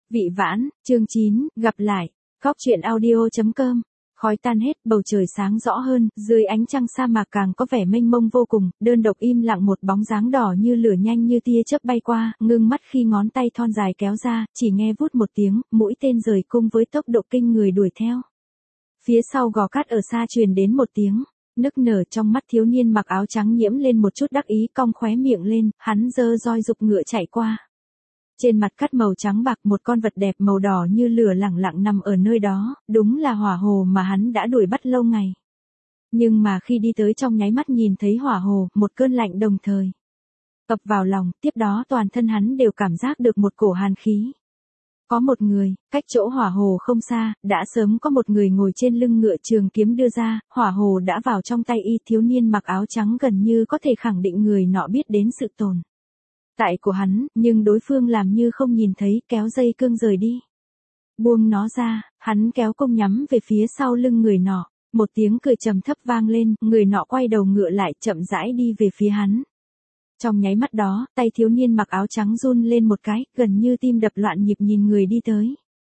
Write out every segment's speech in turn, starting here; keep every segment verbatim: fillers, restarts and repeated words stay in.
Vị Vãn, chương chín, gặp lại. Góc truyện audio chấm com. Khói tan hết, bầu trời sáng rõ hơn, dưới ánh trăng sa mạc càng có vẻ mênh mông vô cùng, đơn độc im lặng một bóng dáng đỏ như lửa nhanh như tia chớp bay qua, ngưng mắt khi ngón tay thon dài kéo ra, chỉ nghe vút một tiếng, mũi tên rời cung với tốc độ kinh người đuổi theo. Phía sau gò cát ở xa truyền đến một tiếng nức nở, trong mắt thiếu niên mặc áo trắng nhiễm lên một chút đắc ý, cong khóe miệng lên, hắn giơ roi dục ngựa chạy qua. Trên mặt cát màu trắng bạc một con vật đẹp màu đỏ như lửa lẳng lặng nằm ở nơi đó, đúng là hỏa hồ mà hắn đã đuổi bắt lâu ngày. Nhưng mà khi đi tới trong nháy mắt nhìn thấy hỏa hồ, một cơn lạnh đồng thời ập vào lòng, tiếp đó toàn thân hắn đều cảm giác được một cổ hàn khí. Có một người, cách chỗ hỏa hồ không xa, đã sớm có một người ngồi trên lưng ngựa, trường kiếm đưa ra, hỏa hồ đã vào trong tay y. Thiếu niên mặc áo trắng gần như có thể khẳng định người nọ biết đến sự tồn tại của hắn, nhưng đối phương làm như không nhìn thấy, kéo dây cương rời đi. Buông nó ra, hắn kéo cung nhắm về phía sau lưng người nọ, một tiếng cười trầm thấp vang lên, người nọ quay đầu ngựa lại, chậm rãi đi về phía hắn. Trong nháy mắt đó, tay thiếu niên mặc áo trắng run lên một cái, gần như tim đập loạn nhịp nhìn người đi tới.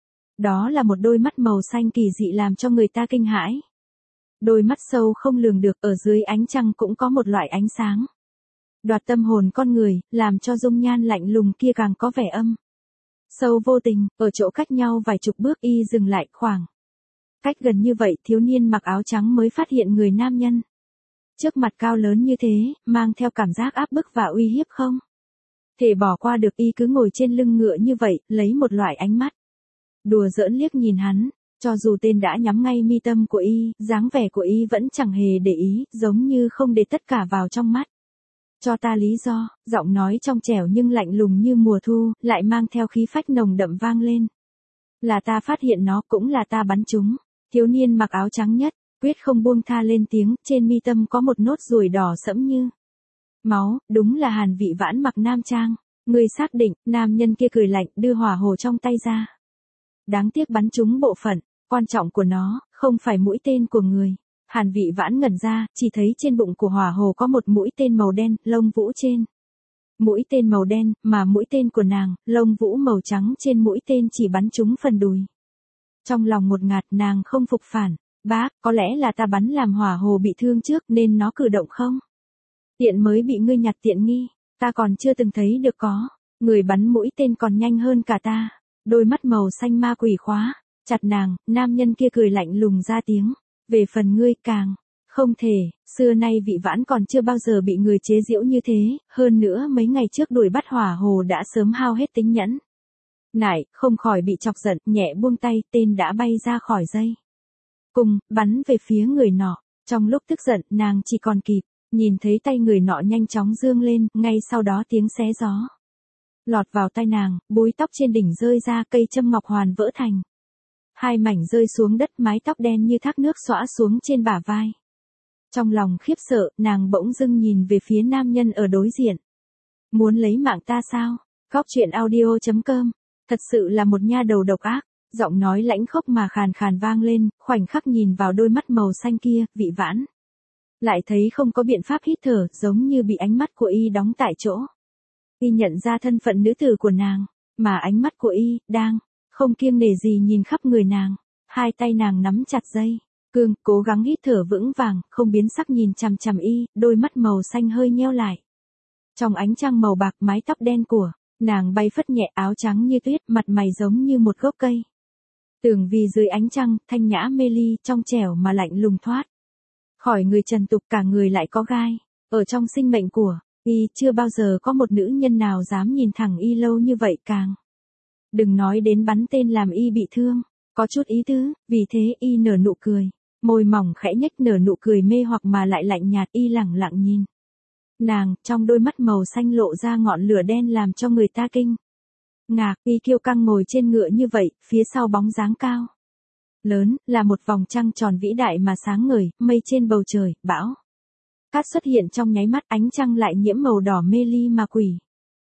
Đó là một đôi mắt màu xanh kỳ dị làm cho người ta kinh hãi. Đôi mắt sâu không lường được, ở dưới ánh trăng cũng có một loại ánh sáng đoạt tâm hồn con người, làm cho dung nhan lạnh lùng kia càng có vẻ âm sâu vô tình. Ở chỗ cách nhau vài chục bước, y dừng lại, khoảng cách gần như vậy, thiếu niên mặc áo trắng mới phát hiện người nam nhân trước mặt cao lớn như thế, mang theo cảm giác áp bức và uy hiếp không thể bỏ qua được. Y cứ ngồi trên lưng ngựa như vậy, lấy một loại ánh mắt đùa giỡn liếc nhìn hắn. Cho dù tên đã nhắm ngay mi tâm của y, dáng vẻ của y vẫn chẳng hề để ý, giống như không để tất cả vào trong mắt. Cho ta lý do, giọng nói trong trẻo nhưng lạnh lùng như mùa thu, lại mang theo khí phách nồng đậm vang lên. Là ta phát hiện nó, cũng là ta bắn chúng. Thiếu niên mặc áo trắng nhất, quyết không buông tha lên tiếng, trên mi tâm có một nốt ruồi đỏ sẫm như máu, đúng là Hàn Vị Vãn mặc nam trang. Người xác định, nam nhân kia cười lạnh, đưa hỏa hồ trong tay ra. Đáng tiếc bắn trúng bộ phận quan trọng của nó, không phải mũi tên của người. Hàn Vị Vãn ngẩn ra, chỉ thấy trên bụng của hỏa hồ có một mũi tên màu đen, lông vũ trên mũi tên màu đen, mà mũi tên của nàng, lông vũ màu trắng trên mũi tên chỉ bắn trúng phần đùi. Trong lòng một ngạt, nàng không phục phản. Bác, có lẽ là ta bắn làm hỏa hồ bị thương trước nên nó cử động không tiện mới bị ngươi nhặt tiện nghi. Ta còn chưa từng thấy được có người bắn mũi tên còn nhanh hơn cả ta. Đôi mắt màu xanh ma quỷ khóa chặt nàng, nam nhân kia cười lạnh lùng ra tiếng. Về phần ngươi càng không thể, xưa nay Vị Vãn còn chưa bao giờ bị người chế giễu như thế, hơn nữa mấy ngày trước đuổi bắt hỏa hồ đã sớm hao hết tính nhẫn nại, không khỏi bị chọc giận, nhẹ buông tay, tên đã bay ra khỏi dây cùng, bắn về phía người nọ. Trong lúc tức giận, nàng chỉ còn kịp nhìn thấy tay người nọ nhanh chóng dương lên, ngay sau đó tiếng xé gió lọt vào tai nàng, búi tóc trên đỉnh rơi ra, cây châm ngọc hoàn vỡ thành hai mảnh rơi xuống đất, mái tóc đen như thác nước xõa xuống trên bả vai. Trong lòng khiếp sợ, nàng bỗng dưng nhìn về phía nam nhân ở đối diện. Muốn lấy mạng ta sao? Góc truyện audio chấm com. Thật sự là một nha đầu độc ác. Giọng nói lãnh khốc mà khàn khàn vang lên, khoảnh khắc nhìn vào đôi mắt màu xanh kia, Vị Vãn lại thấy không có biện pháp hít thở, giống như bị ánh mắt của y đóng tại chỗ. Y nhận ra thân phận nữ tử của nàng, mà ánh mắt của y đang không kiêng nể gì nhìn khắp người nàng. Hai tay nàng nắm chặt dây cương, cố gắng hít thở vững vàng, không biến sắc nhìn chằm chằm y, đôi mắt màu xanh hơi nheo lại. Trong ánh trăng màu bạc, mái tóc đen của nàng bay phất nhẹ, áo trắng như tuyết, mặt mày giống như một gốc cây tường vì dưới ánh trăng, thanh nhã mê ly, trong trẻo mà lạnh lùng thoát khỏi người trần tục, cả người lại có gai. Ở trong sinh mệnh của y, chưa bao giờ có một nữ nhân nào dám nhìn thẳng y lâu như vậy, càng đừng nói đến bắn tên làm y bị thương. Có chút ý tứ, vì thế y nở nụ cười, môi mỏng khẽ nhếch, nở nụ cười mê hoặc mà lại lạnh nhạt. Y lẳng lặng nhìn nàng, trong đôi mắt màu xanh lộ ra ngọn lửa đen làm cho người ta kinh ngạc. Y kiêu căng ngồi trên ngựa như vậy, phía sau bóng dáng cao lớn là một vòng trăng tròn vĩ đại mà sáng ngời, mây trên bầu trời, bão cát xuất hiện trong nháy mắt, ánh trăng lại nhiễm màu đỏ mê ly mà quỷ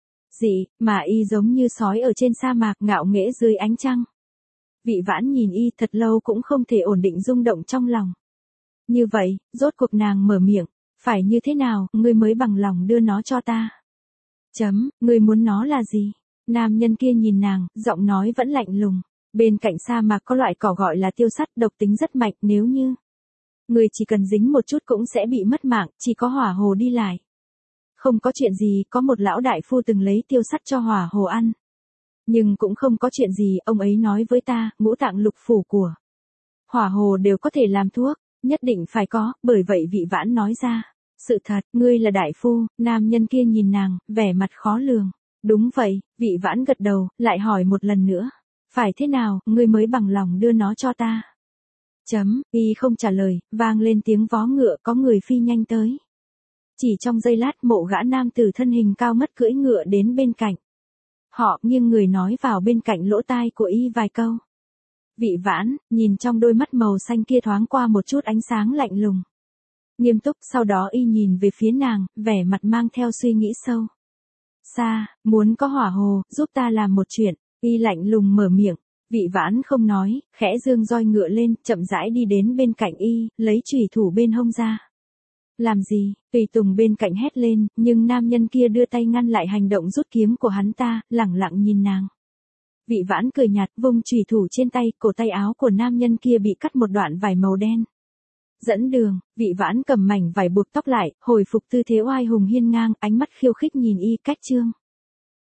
dị, mà y giống như sói ở trên sa mạc, ngạo nghễ dưới ánh trăng. Vị Vãn nhìn y thật lâu cũng không thể ổn định rung động trong lòng. Như vậy, rốt cuộc nàng mở miệng, phải như thế nào, ngươi mới bằng lòng đưa nó cho ta? Chấm, ngươi muốn nó là gì? Nam nhân kia nhìn nàng, giọng nói vẫn lạnh lùng. Bên cạnh sa mạc có loại cỏ gọi là tiêu sắt, độc tính rất mạnh, nếu như người chỉ cần dính một chút cũng sẽ bị mất mạng, chỉ có hỏa hồ đi lại. Không có chuyện gì, có một lão đại phu từng lấy tiêu sắt cho hỏa hồ ăn. Nhưng cũng không có chuyện gì, ông ấy nói với ta, ngũ tạng lục phủ của hỏa hồ đều có thể làm thuốc, nhất định phải có, bởi vậy Vị Vãn nói ra. Sự thật, ngươi là đại phu, nam nhân kia nhìn nàng, vẻ mặt khó lường. Đúng vậy, Vị Vãn gật đầu, lại hỏi một lần nữa. Phải thế nào, ngươi mới bằng lòng đưa nó cho ta? Chấm, y không trả lời, vang lên tiếng vó ngựa, có người phi nhanh tới. Chỉ trong giây lát mộ gã nam tử thân hình cao mất cưỡi ngựa đến bên cạnh. Họ nghiêng người nói vào bên cạnh lỗ tai của y vài câu. Vị Vãn, nhìn trong đôi mắt màu xanh kia thoáng qua một chút ánh sáng lạnh lùng. Nghiêm túc, sau đó y nhìn về phía nàng, vẻ mặt mang theo suy nghĩ sâu. Sa, muốn có hỏa hồ, giúp ta làm một chuyện, y lạnh lùng mở miệng. Vị Vãn không nói, khẽ dương roi ngựa lên, chậm rãi đi đến bên cạnh y, lấy chùy thủ bên hông ra. Làm gì? Tùy tùng bên cạnh hét lên, nhưng nam nhân kia đưa tay ngăn lại hành động rút kiếm của hắn ta, lẳng lặng nhìn nàng. Vị Vãn cười nhạt, vung chùy thủ trên tay, cổ tay áo của nam nhân kia bị cắt một đoạn vải màu đen. Dẫn đường, Vị Vãn cầm mảnh vải buộc tóc lại, hồi phục tư thế oai hùng hiên ngang, ánh mắt khiêu khích nhìn y, cách trương.